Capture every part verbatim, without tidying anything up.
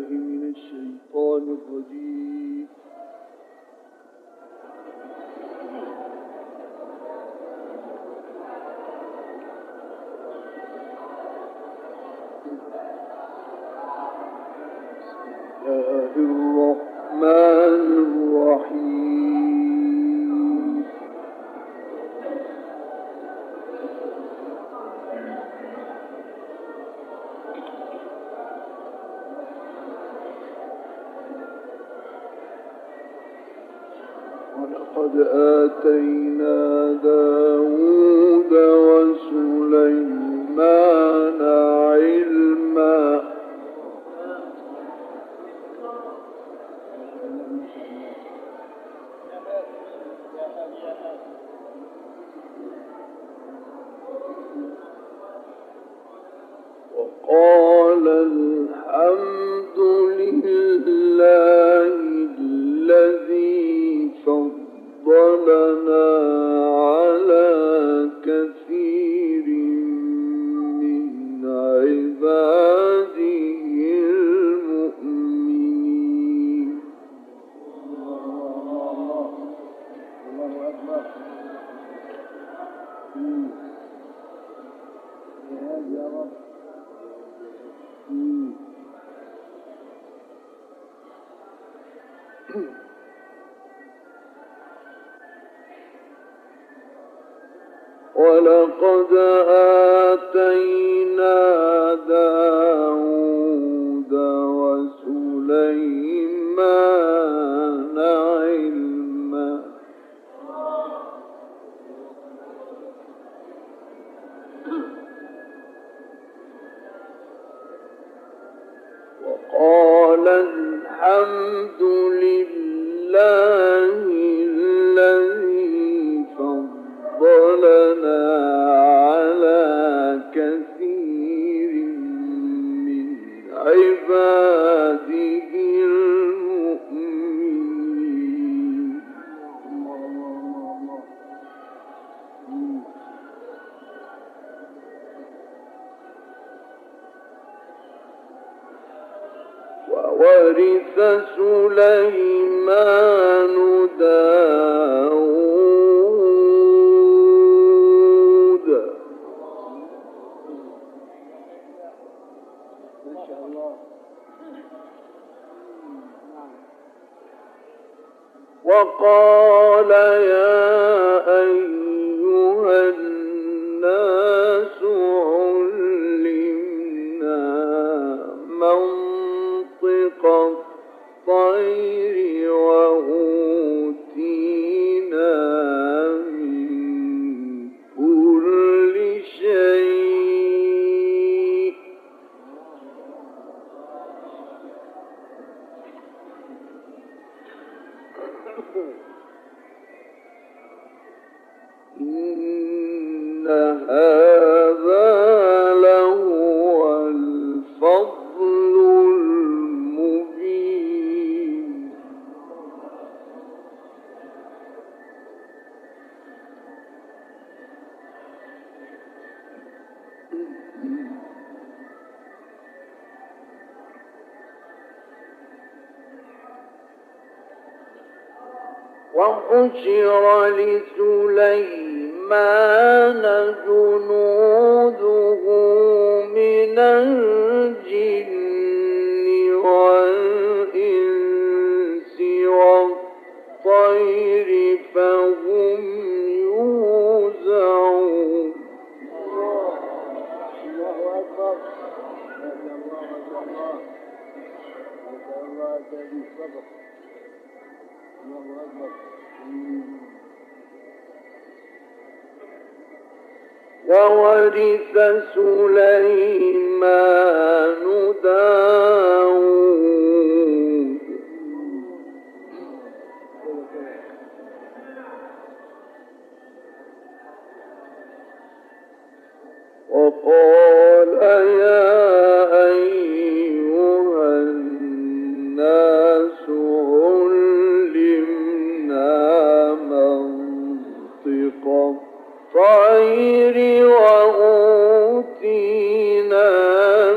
من الشيطان الرجيم. بسم الله الرحمن الرحيم. ولقد آتينا داود وسليمان علما وقال الحمد لله الذي فضلنا على كثير من عباده المؤمنين. الله أكبر. يا رب. ولقد آتينا داود وسليمان علما وقال الحمد لله الذي فضلنا على كثير من عباده المؤمنين. وورث سليمان داود ما شاء الله. وقال يا أيها الناس علمنا منطق الطير وأوتينا من كل شيء إن هذا لهو الفضل المبين. وحشر لسليمان جنوده من الجن والإنس والطير فهم يوزعون. الله أكبر. الله أكبر. وورث سليمان داود وقال يا أيها الناس علمنا منطق الطير وأوتينا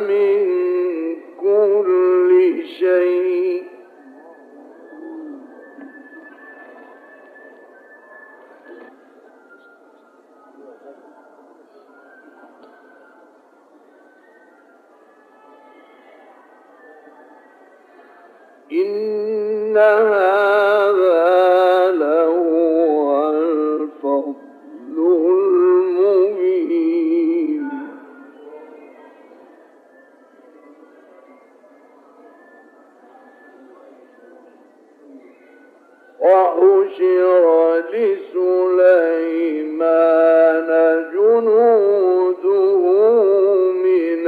إن هذا لهو الفضل المبين وحشر لسليمان جنوده من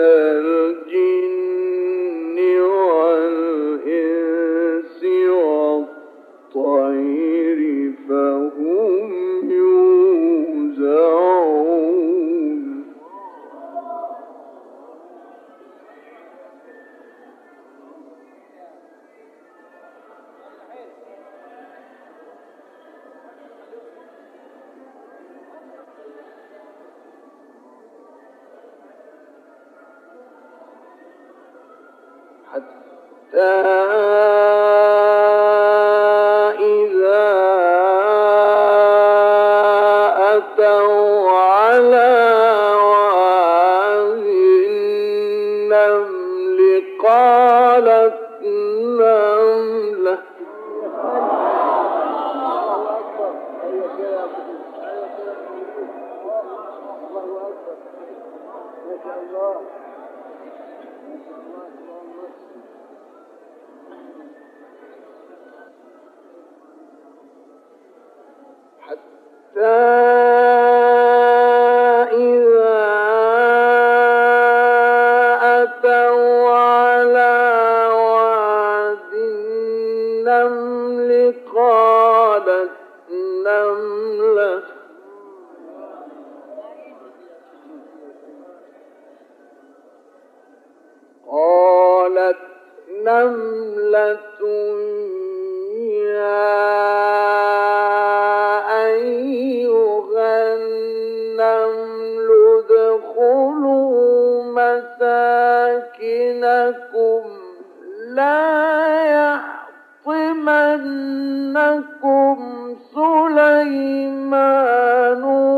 الجن والإنس والطير فهم يوزعون حتى إذا أتوا على واد النمل قالت نملة حتى إذا أتوا على واد النمل قالت نملة قالت نملة يا أيها النمل ادخلوا مساكنكم لا يحطمنكم سليمان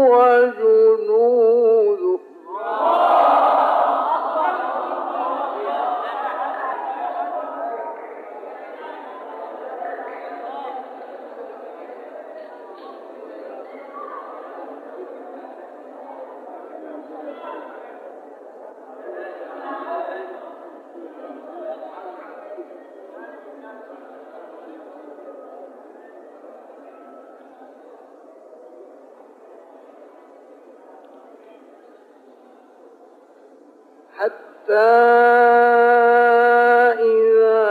وجنوده حتى إذا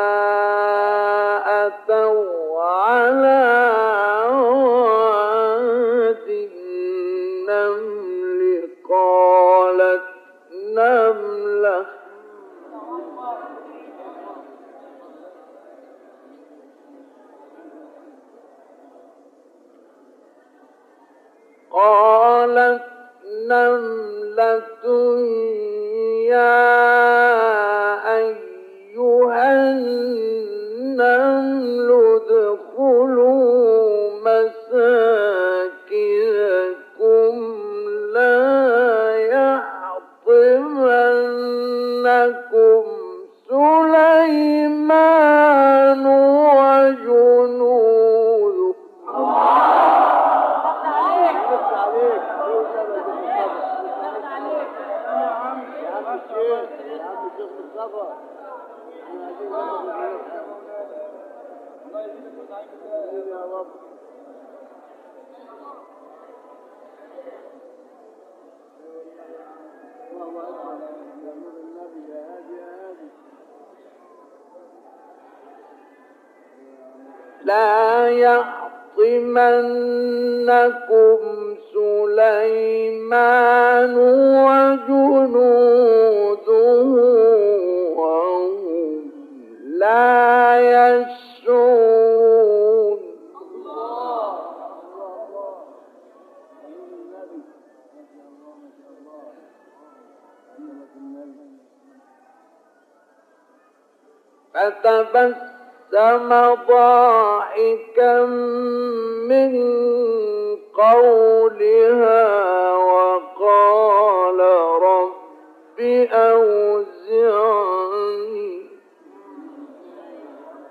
أتوا على واد النمل قالت نملة قالت نملة يا أيها النمل ادخلوا مساكنكم لا يحطمنكم سليمان وجنوده لا يحطمنكم سليمان وجنوده وهم لا يشعرون فتبسم ضاحكا من قولها وقال رب أوزعني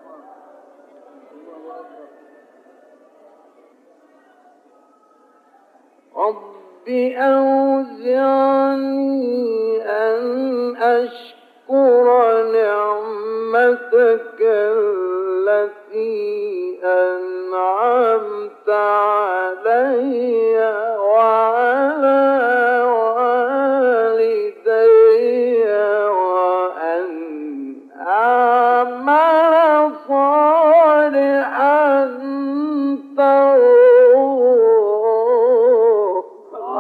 أشكر نعمتك التي أنعمت علي وعلى والدي وأن أعمل صالحا ترضاه.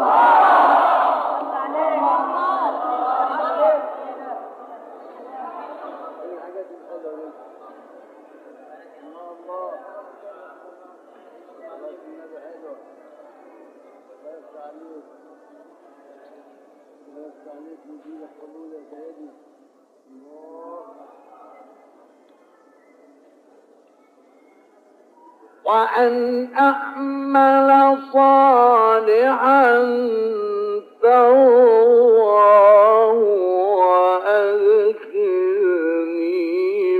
وأن أعمل صالحا ترضاه وأدخلني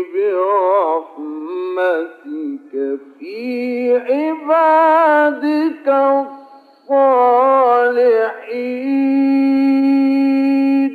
برحمتك في عبادك الصالحين.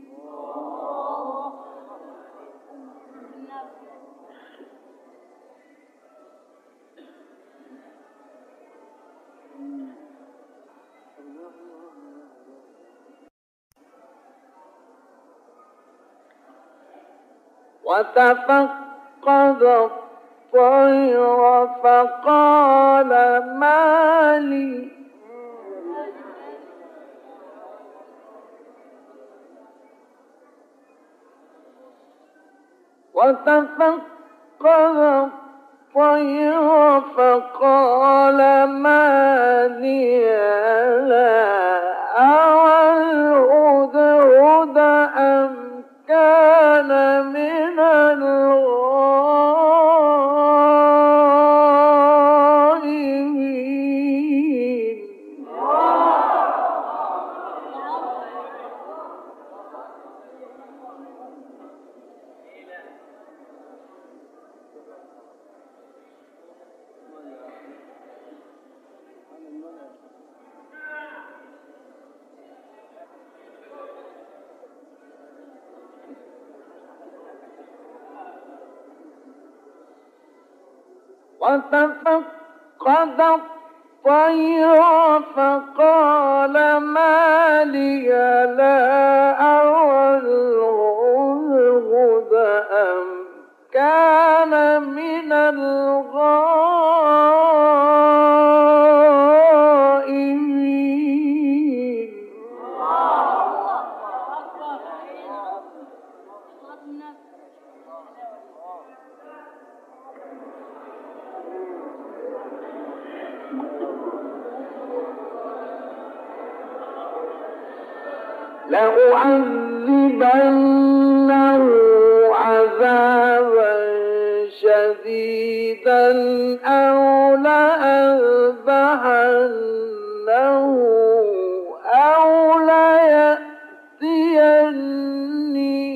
وتفقد الطير فقال ما لي وتفقد الطير فقال ما لي لا أرى الهدهد أم كان من الغائبين. وتفقد الطير فقال ما لي لا أرى الهدهد أم كان من الغائبين. لأعذبنه عذابا شديدا أو لأذبحنه أو ليأتيني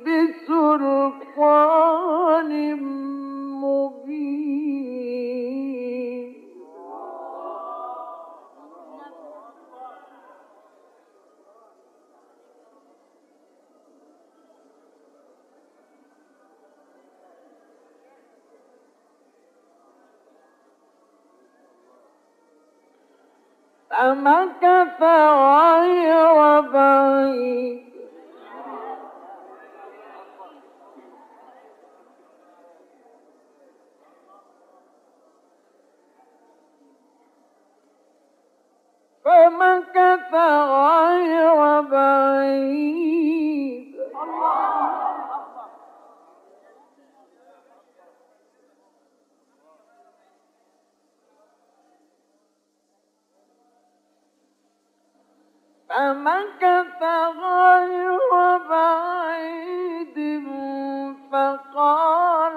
بسلطان مبين. فمكث غير بعيد فمكث غير بعيد فمكث غير بعيد فقال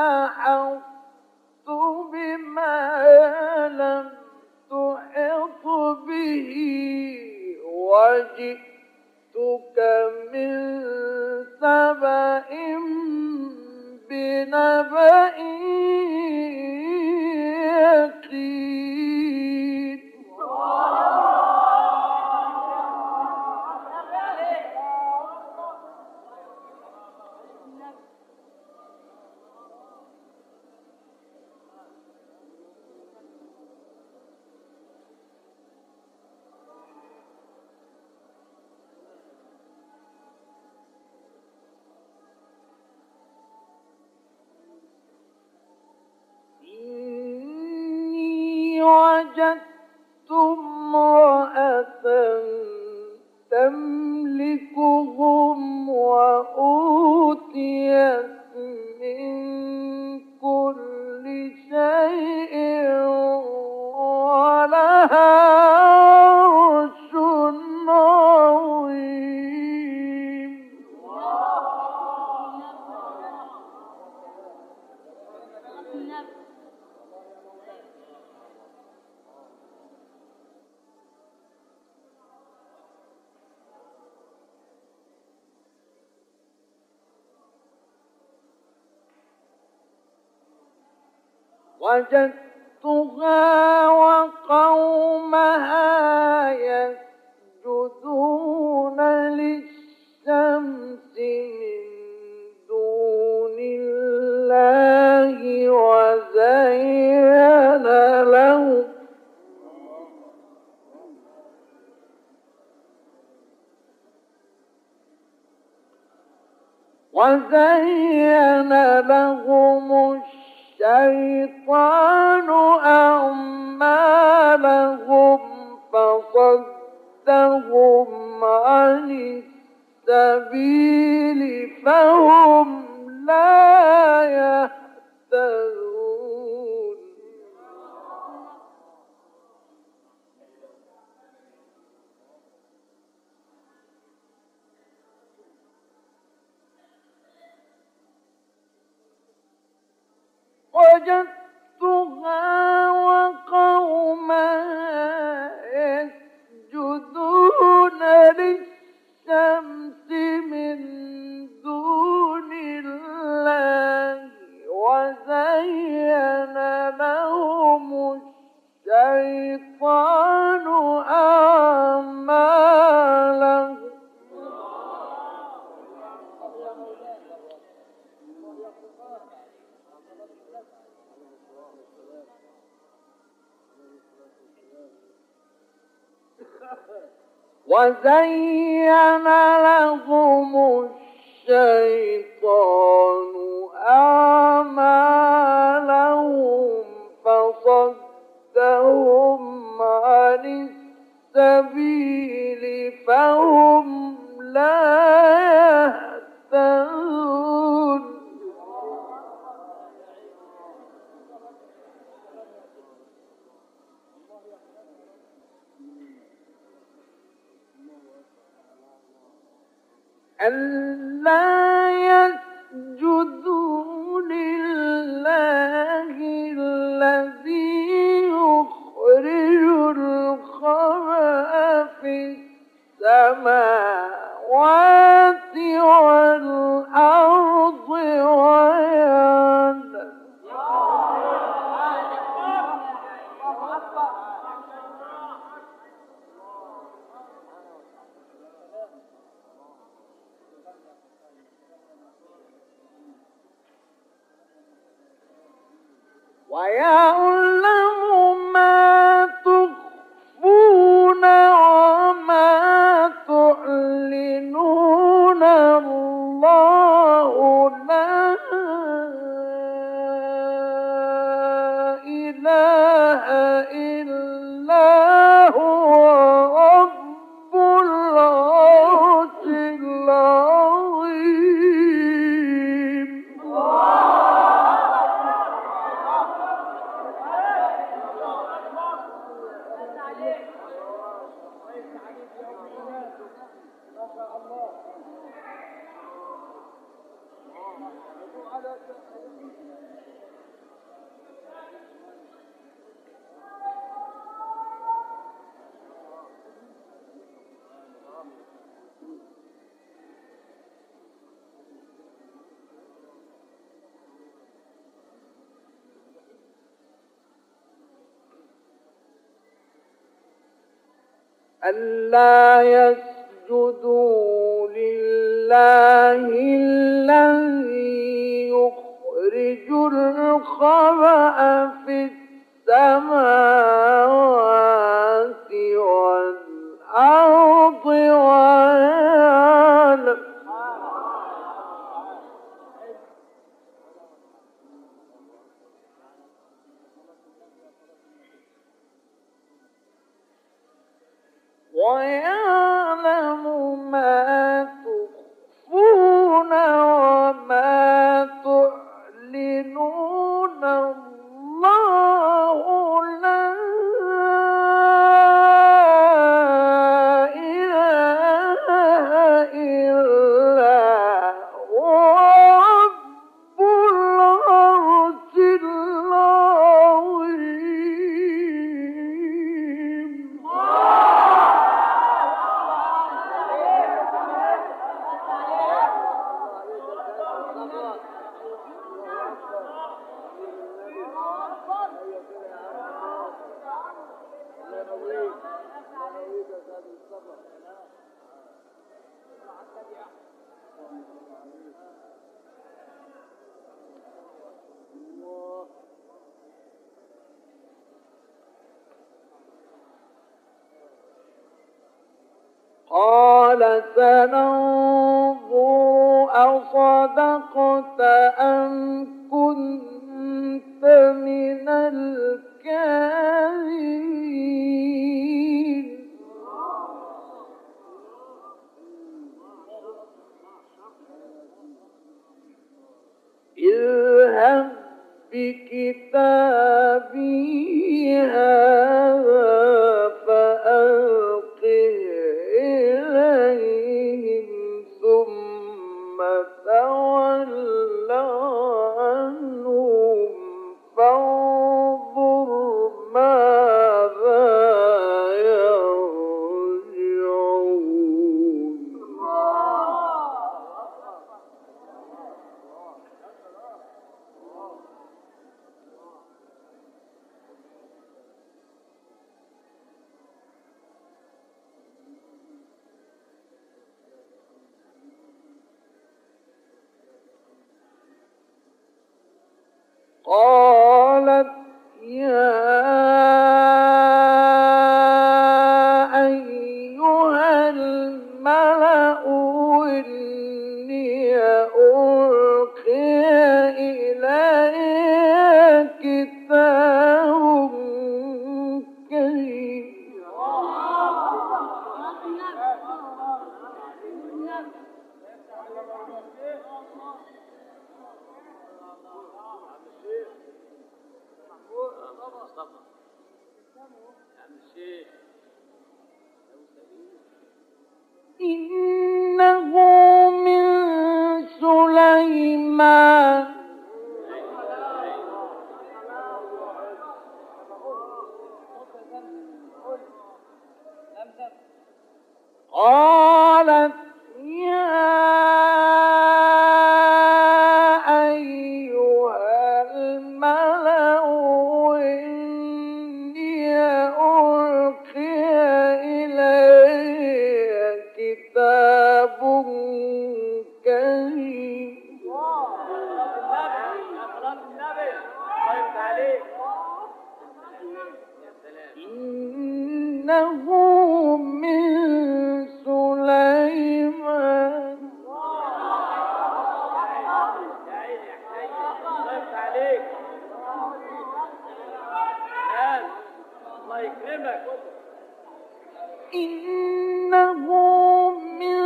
أحطت بما لم تحط به وجئتك من سبأ بنبأ يقين. وجدت امرأة تملكهم وأوتيت من كل شيء ولها عرش عظيم. وجدتها وقومها يسجدون للشمس من دون الله وزين لهم وزين لهم الشيطان أعمالهم فصدهم عن السبيل فهم لا يهتدون. وجدتها وقومها يسجدون للشمس من دون الله وزين لهم الشيطان أعمالهم وزين لهم الشيطان أعمالهم فصدهم عن السبيل فهم لا يهتدون. ألا يسجدوا لله الذي يخرج الخبأ في السماوات والأرض ويعلم ويعلم ما تخفون وما تعلنون الله لا إله إلا هو رب العرش العظيم. ألا يسجدوا لله الذي يخرج الخبأ في السماوات والأرض ويعلم ويعلم ما تخفون وما تعلنون الله لا إله إلا هو رب العرش العظيم. قال سننظر أصدقت أم كنت من الكاذبين. اذهب بكتابي هذا فألقه إليهم ثم تول عنهم فانظر ماذا يرجعون. قالت يا أيها الملأ إني ألقي إلي كتاب كريم. إنه من سليمان قالت يا أيها الملأ إني ألقي إلي كتاب كريم. إنه من سليمان إنه من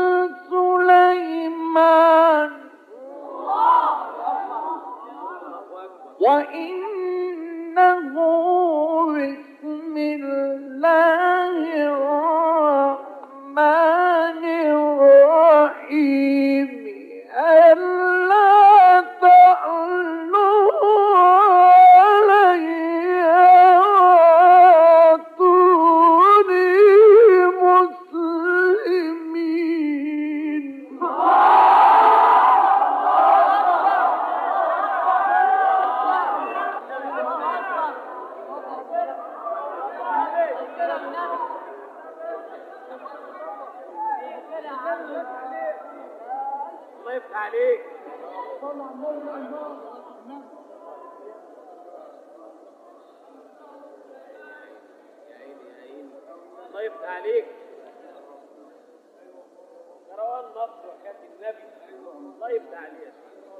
سليمان وإنه بسم الله الرحمن الرحيم ألا تعلوا علي وأتوني مسلمين. الله يفتح عليك. الله يفتح عليك. كروان مصر وحياة النبي. الله يفتح عليك.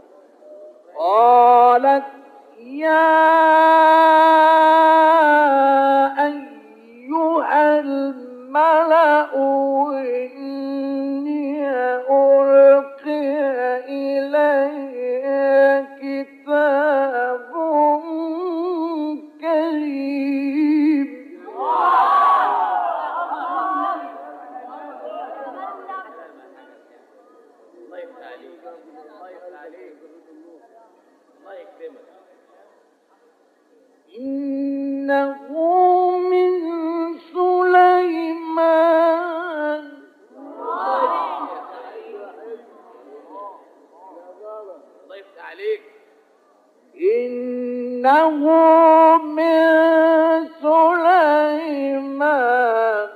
قالت يا أيها الملأ إلي كتاب كريم الله يفتح عليك، الله يفتح عليك، الله يكرمك. إنه من سليمان الله يفتح عليك. إنه من سليمان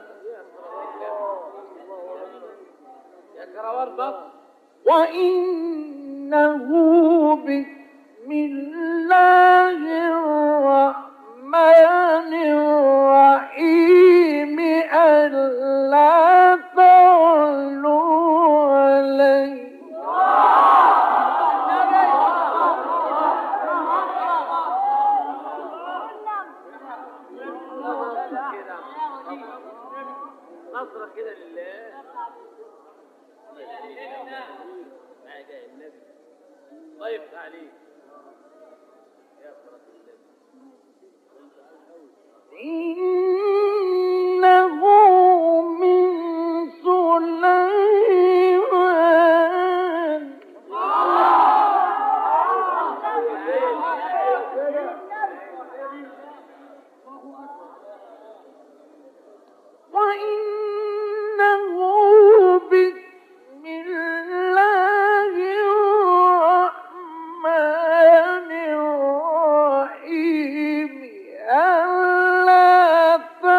يا كروان مصر. وإنه بسم الله الرحمن الرحيم ألا تعلوا علي نصرة كده لله. حاجة النبي الله يفتح عليك يا صلاة النبي. إنه من سليمان وإنه بسم الله الرحمن الرحيم ألا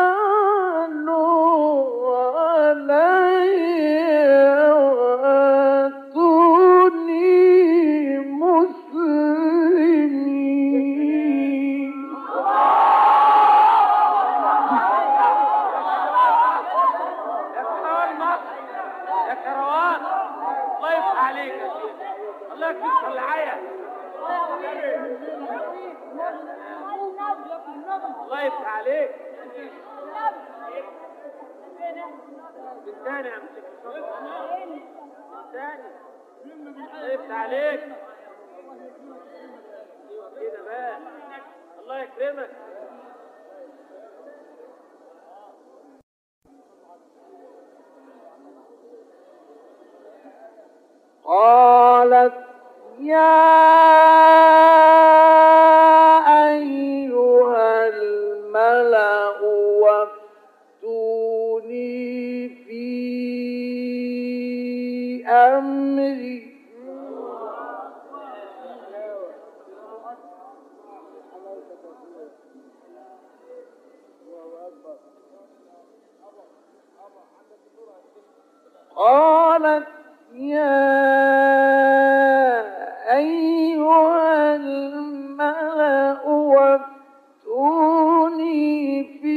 تعلوا علي وأتوني مسلمين يا كروان الله يفتح عليك يا شيخ، الله يكفيك العيا. الله يفتح عليك. بالثاني يا مسك بالثاني. الله يفتح عليك كده بقى. الله يكرمك. قالت يا أيها الملأ وافتوني في أمري قالت يا أيها الملأ وافتوني في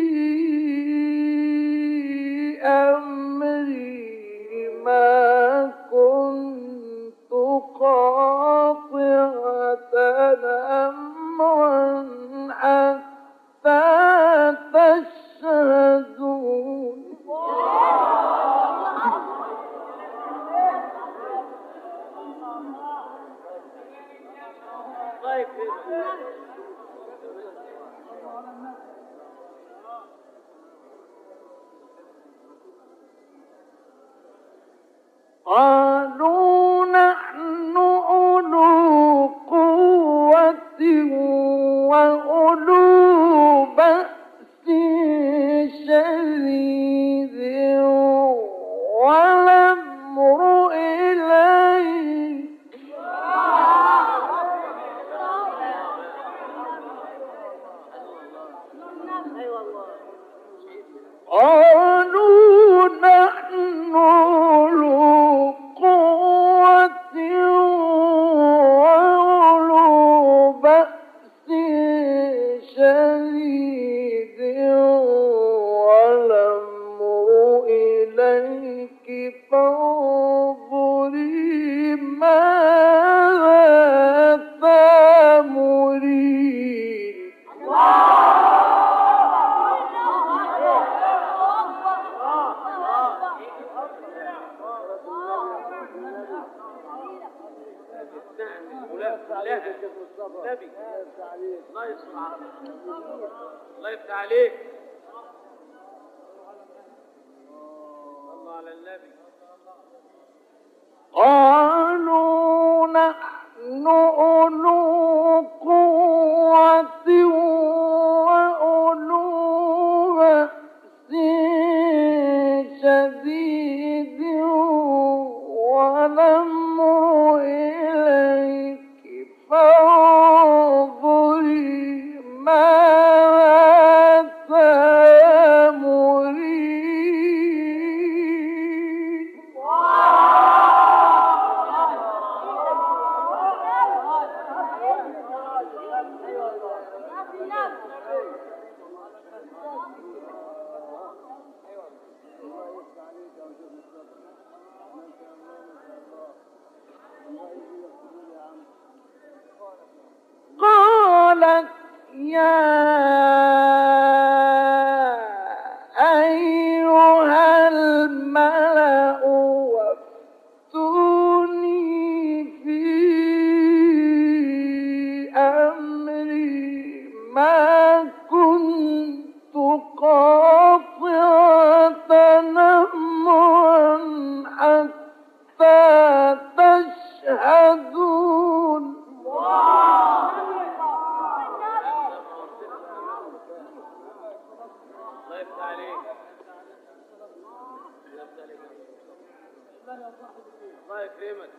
أمري ما كنت قاطعة أمرا حتى تشهدون الله يكرمك. قالوا نحن أولو قوة وأولو بأس شديد والأمر إليك قالوا نحن أولو قوة وأولو بأس شديد والأمر إليك فانظري ماذا تأمرين نعم ولا لا نبي الله يستر عليك الله يفتح عليك الله على النبي قالوا نحن أولو قوة وأولو بأس شديد والأمر إليك فانظري ماذا تأمرين. قالت يا أيها الملأ وافتوني في أمري ما كنت قاطعة أمرا حتى تشهدون. الله يفتح عليك الله يكرمك.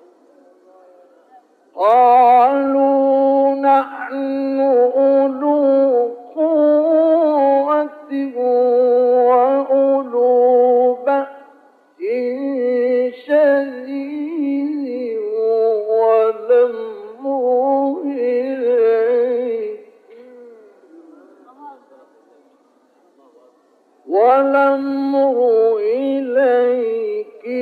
قالوا نحن أولو قوة وأولو بأس شديد والأمر إليك والأمر إليك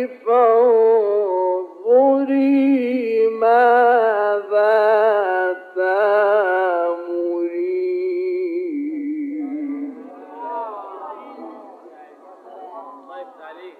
فانظري ماذا تأمرين. الله يفتح عليك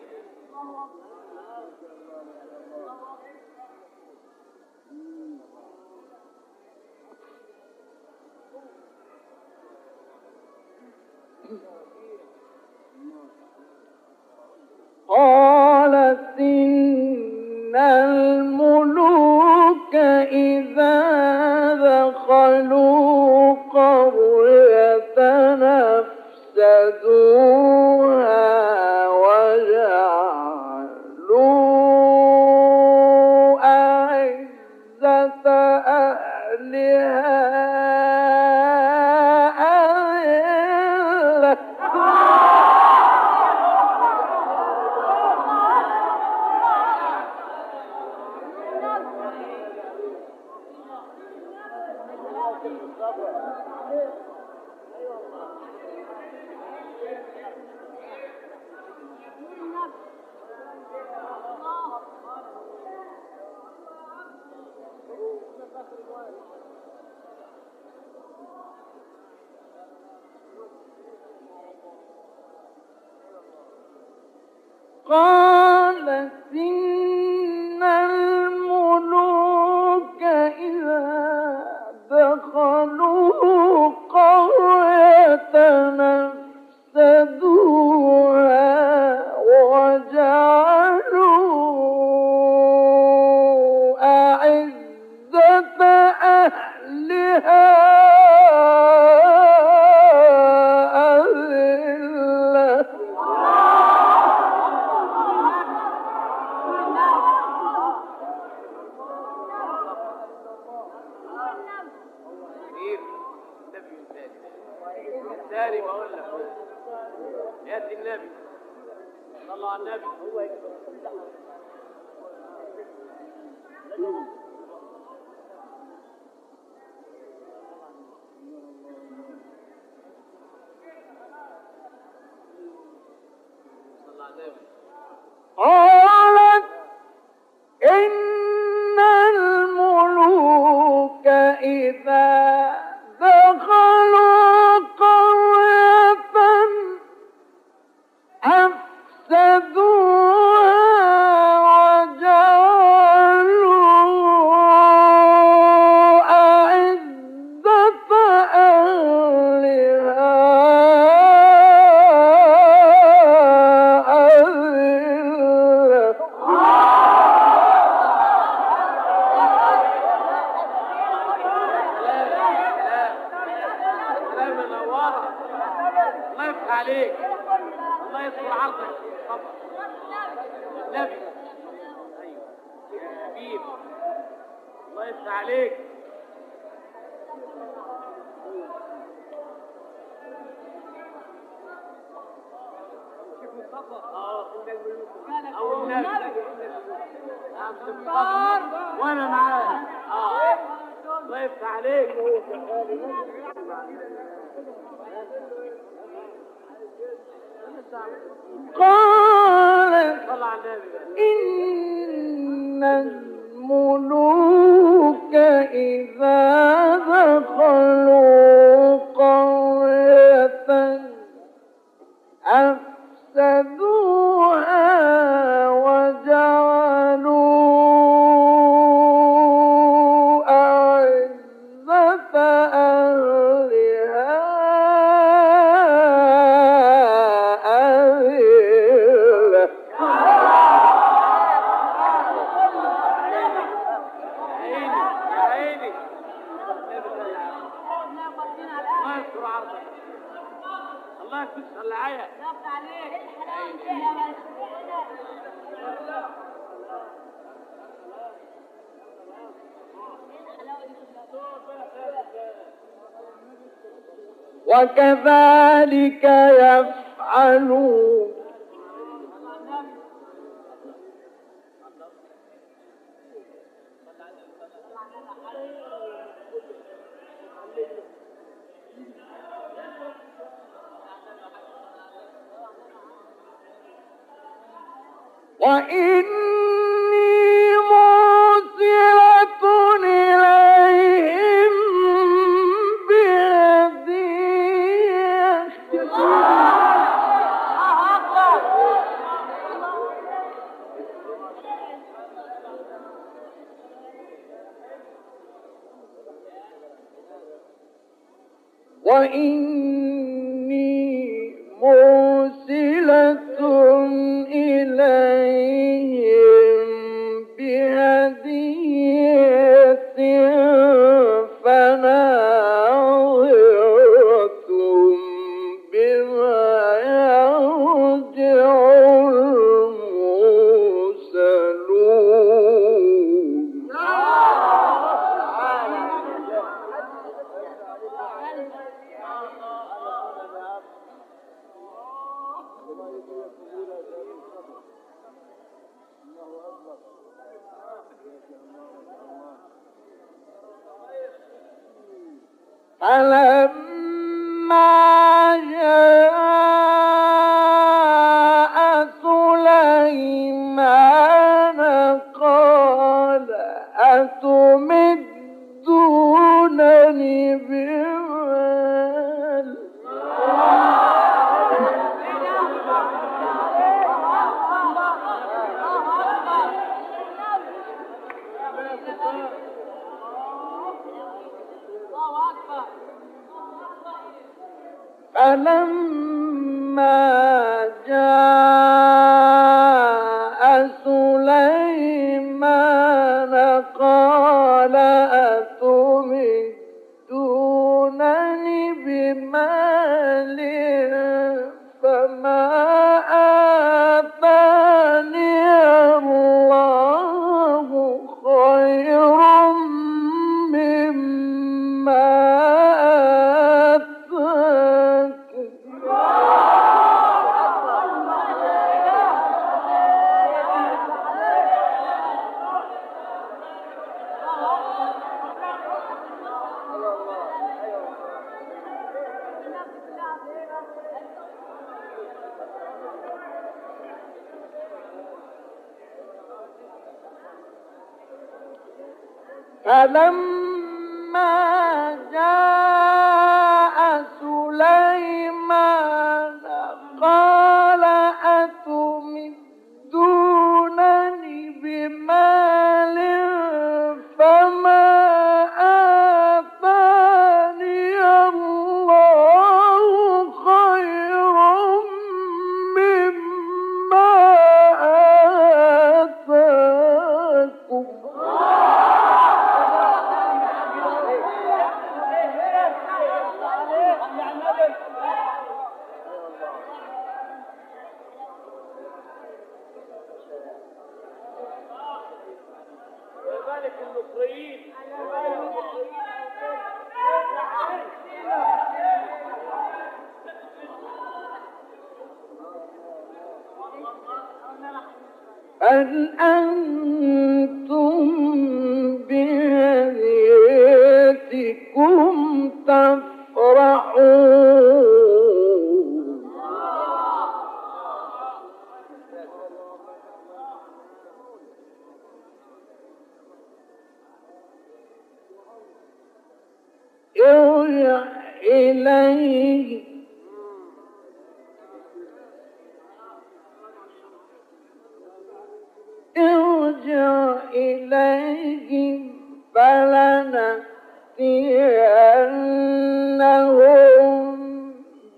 قالت إن الملوك إذا دخلوا قرية أفسدوها وجعلوا أعزة أهلها أذلة. قالت إن الملوك إذا دخلوا قرية أفسدوها وجعلوا أعزة أهلها أذلة. كبير النبي الثاني الثاني بقول لك يأتي النبي صلى على النبي. صلى على النبي. قالت إن الملوك إذا دخلوا قرية أفسدوها وجعلوا عليك. الله يستر عرضك. اتفضل. نبي. ايوه يا حبيبي. الله يفتح عليك. اه او النبي. وانا معاك. اه الله يفتح عليك. قال صل على النبي. إن الملوك إذا دخلوا قرية أفسدوها وجعلوا أعزة أهلها أذلة. يا عيني الله يستر عرضك. الله يكسر العيا. وكذلك يفعلون. وإني مرسلة إليهم بهدية. وإني مرسلة إليهم بهدية فناظرة بما يرجع المرسلون. فلما جاء سليمان قال أتمدونني بمال. فلما جاء سليمان قال أتمدونني بمال فما آتاني الله خير مما فلما جاء سليمان قال أتمدونني بمال فما آتاني الله خير مما آتاكم. ملك المصريين. هل أنتم بهديتكم تفرحون ارجع إليه ارجع إليهم فلنأتينهم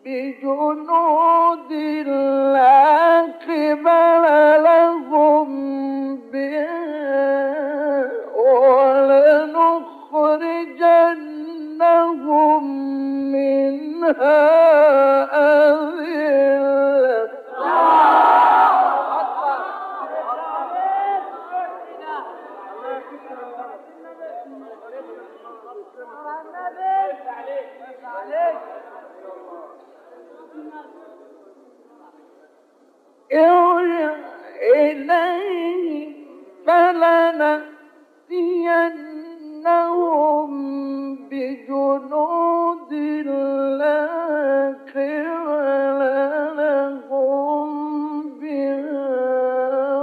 بجنود لا قبل لهم بها ولنخرجنهم منها أذلة ارجع إليه فلنأتينهم بجنود لا قبل لهم بها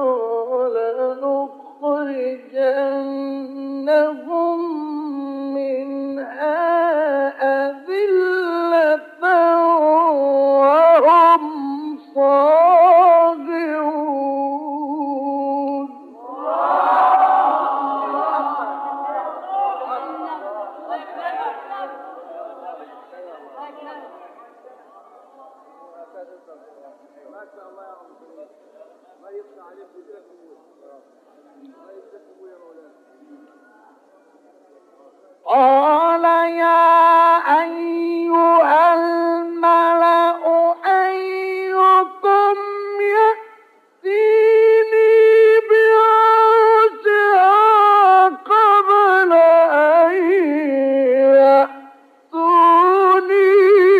ولنخرجنهم منها أذلة وهم صاغرون ما شاء الله يا رب. ما يفتح عليك وجهك ما يفتح يا مولانا. قال يا أيها الملأ أيكم يأتيني بعرشها قبل أن يأتوني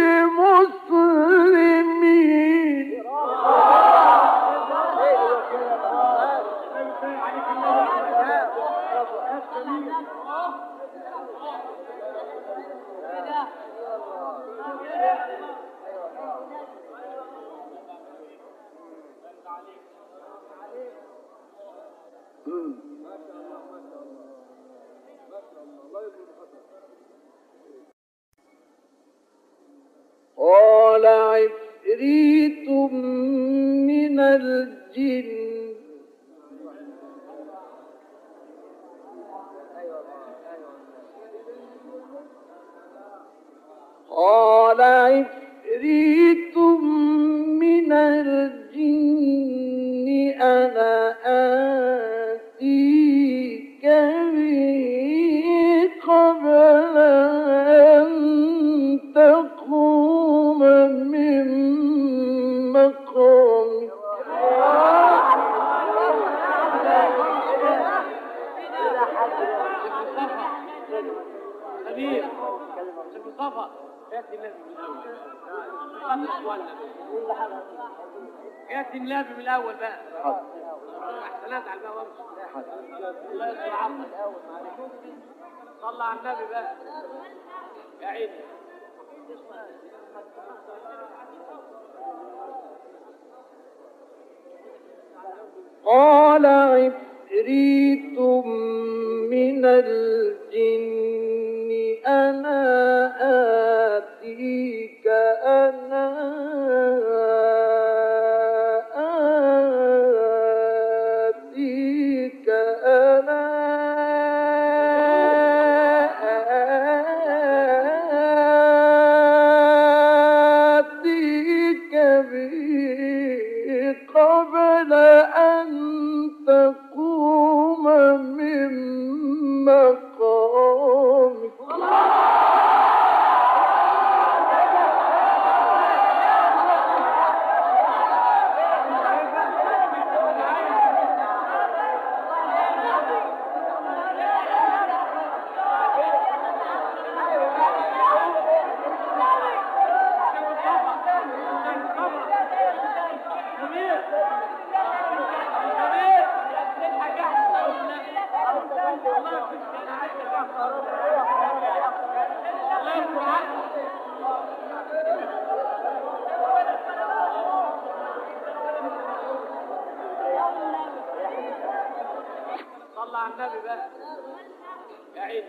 مسلمين قال عفريت من الجن قال عفريت من الجن أنا آتيك به قبل أن تقوم من مقامك خليل شوف مصطفى ياتي النبي من الاول. ياتي النبي من الاول بقى. احسنات على الباب وامشي. الله يستر عظمك. صلى على النبي بقى يا عيني. قال عفريت من الجن أنا آتيك أنا آتيك أنا آتيك به قبل أن تقوم من مقامك النبي بقى يا عيني.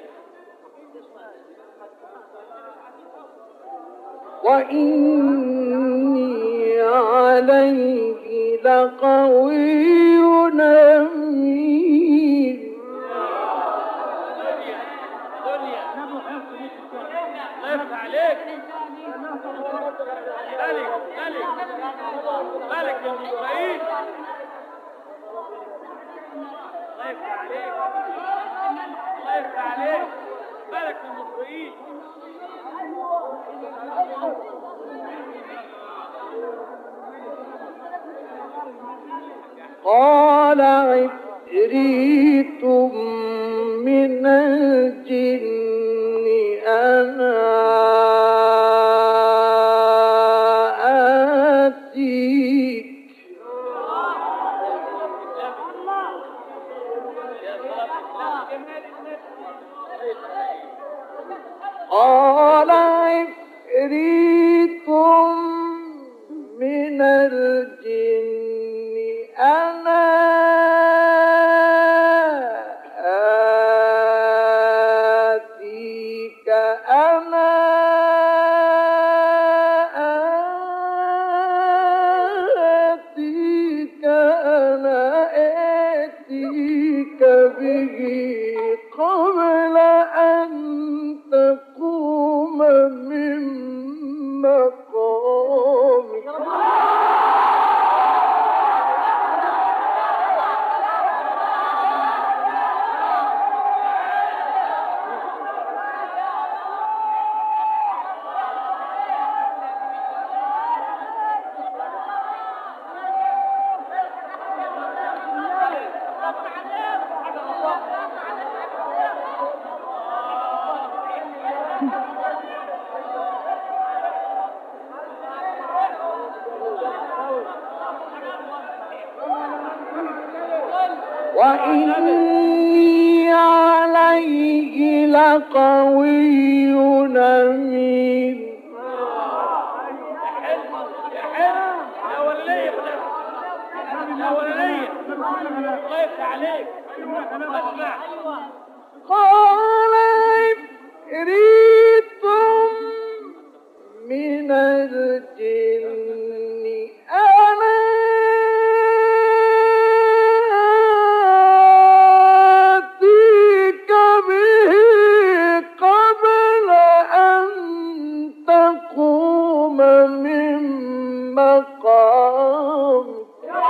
وإني عليه لقوي أمين. دنيا الله يفتح عليك. ملك ملك ملك من إسرائيل. الله يفتح عليك. الله يفتح عليك. ملك من إسرائيل. قال عفريت من الجن أنا آتيك قال عفريت من الجن أنا آتيك أنا آتيك أنا آتيك به قبل أن تقوم من مقامك. وإني عليه لقوي أمين. يا حلو يا ولية يا ولية الله يفتح عليك. اسمع قال عفريت من الجن أنا آتيك به قبل أن تقوم من مقامك.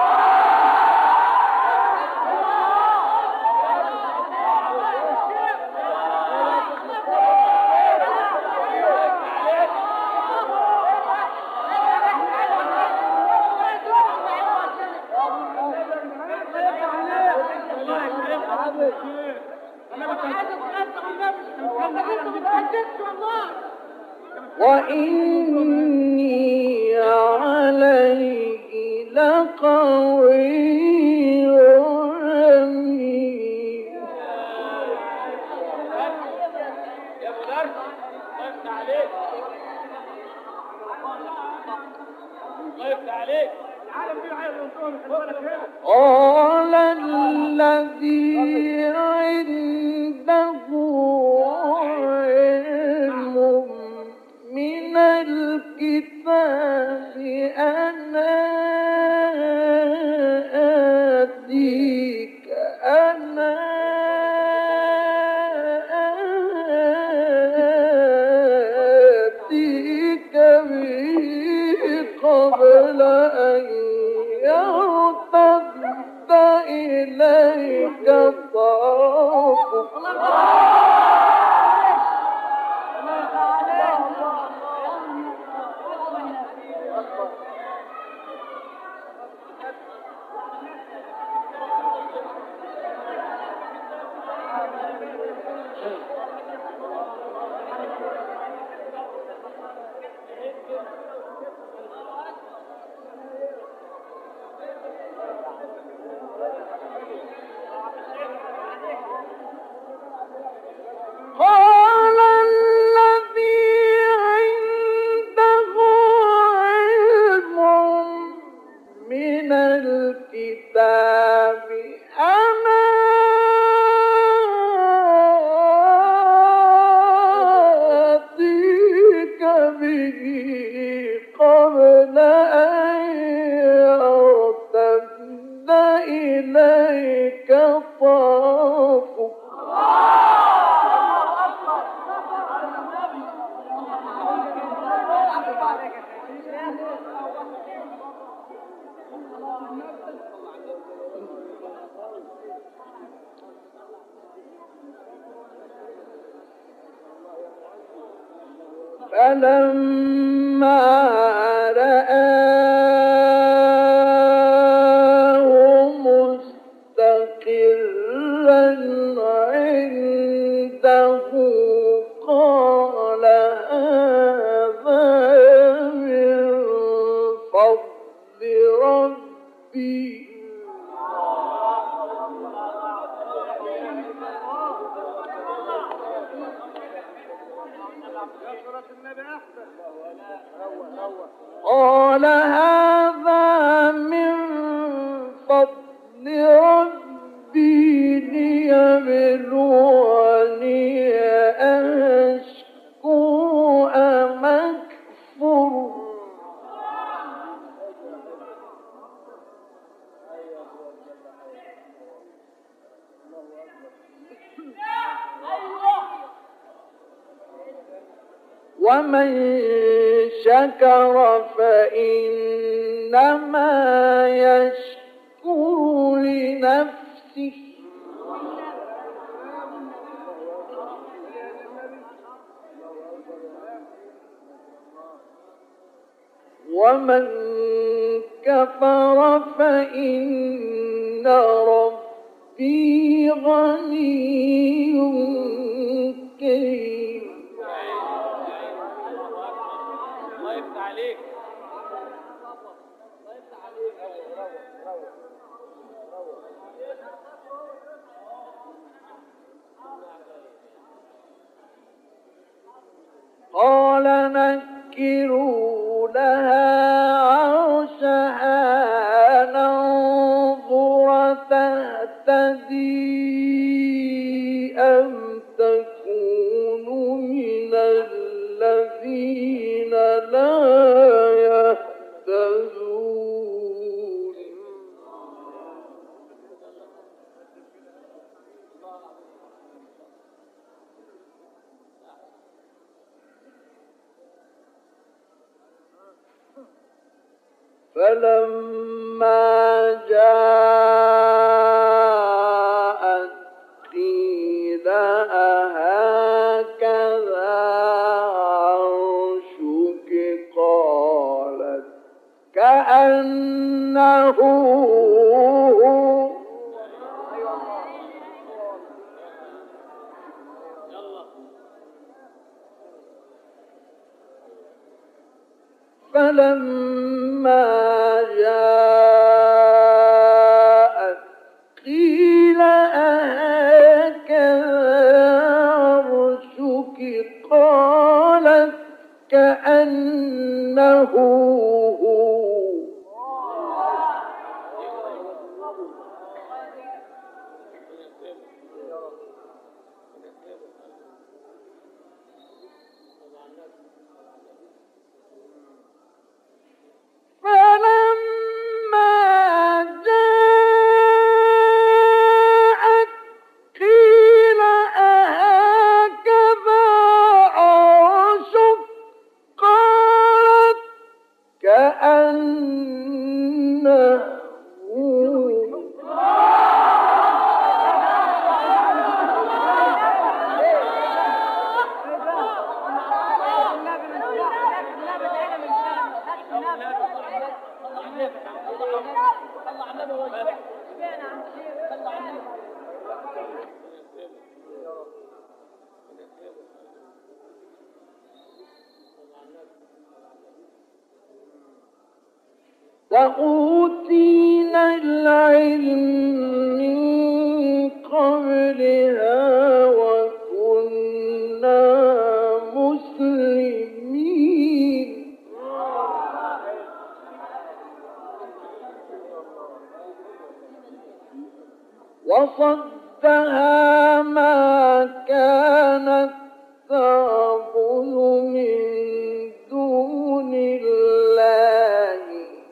وإني عليه لقوي أمين. يا ابو درس الله يفتح عليك. الله يفتح عليك. قال الذي عنده علم من الكتاب أنا آتيك أنا آتيك به قبل أن يرتد إليك طرفك فلما رآه مستقرا عنده قال هذا من فضل ربي قال هذا من فضل ربي ليبلوني أشكر أم أكفر ومن شكر فإنما يشكر لنفسه ومن كفر فإن ربي غني كريم. الله يفتح عليك. قال نكروا لها عرشها ننظر تهتدي أم تكون من الذين لا يهتدون. فلما جاءت قيل أهكذا عرشك قالت كأنه فلما جاءت قيل أهكذا عرشك قالت كأنه هو. وأوتينا العلم من قبلها وكنا مسلمين. وصدها ما كانت تعبد من دون الله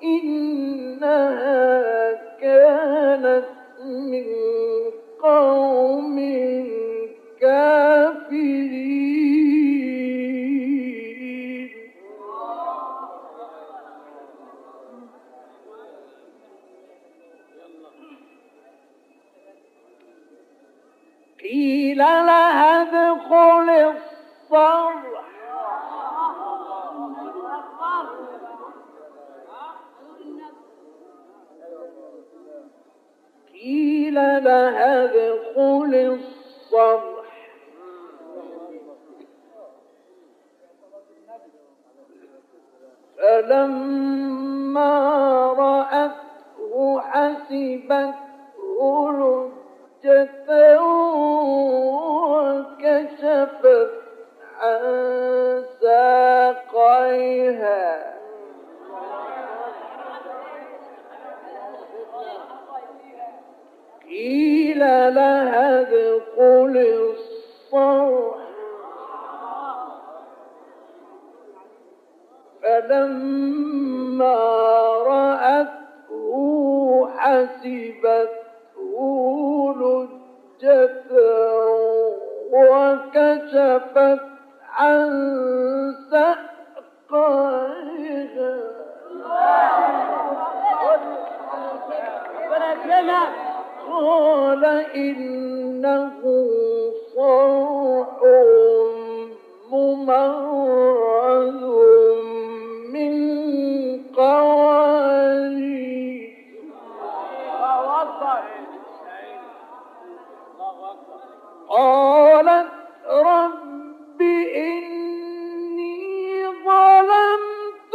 إنها كانت من قوم كافرين. قيل لها ادخل الصرح لها ادخل الصرح فلما رأته حسبته لجة وكشفت عن ساقيها قيل لها ادخل الصرح فلما رأته حسبته لجة وكشفت عن ساقيها قال إنه صرح ممرد من قوارير قالت رب إني ظلمت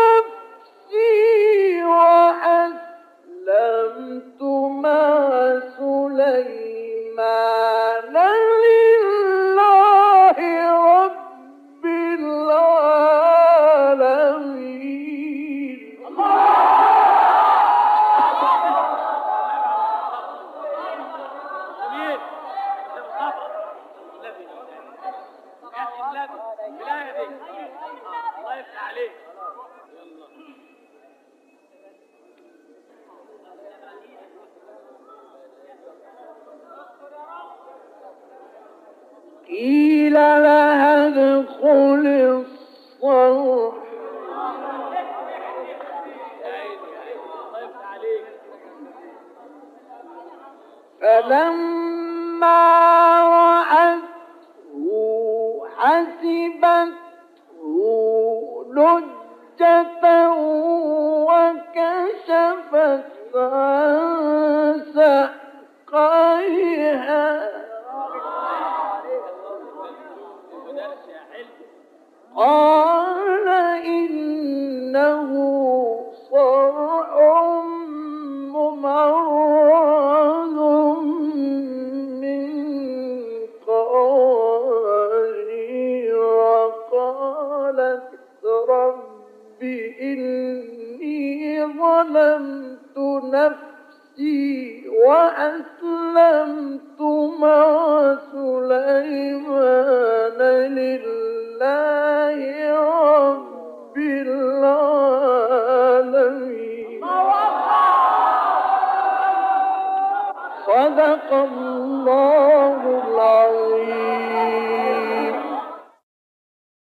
نفسي وأسلمت مع سليمان لله رب العالمين. الله يفتح عليك. قيل لها ادخل الصرح فلما رأته حسبته لجة وكشفت عن ساقيها قال إنه صرح ممرد من قوارير قالت رب إني ظلمت نفسي وأسلمت مع سليمان لله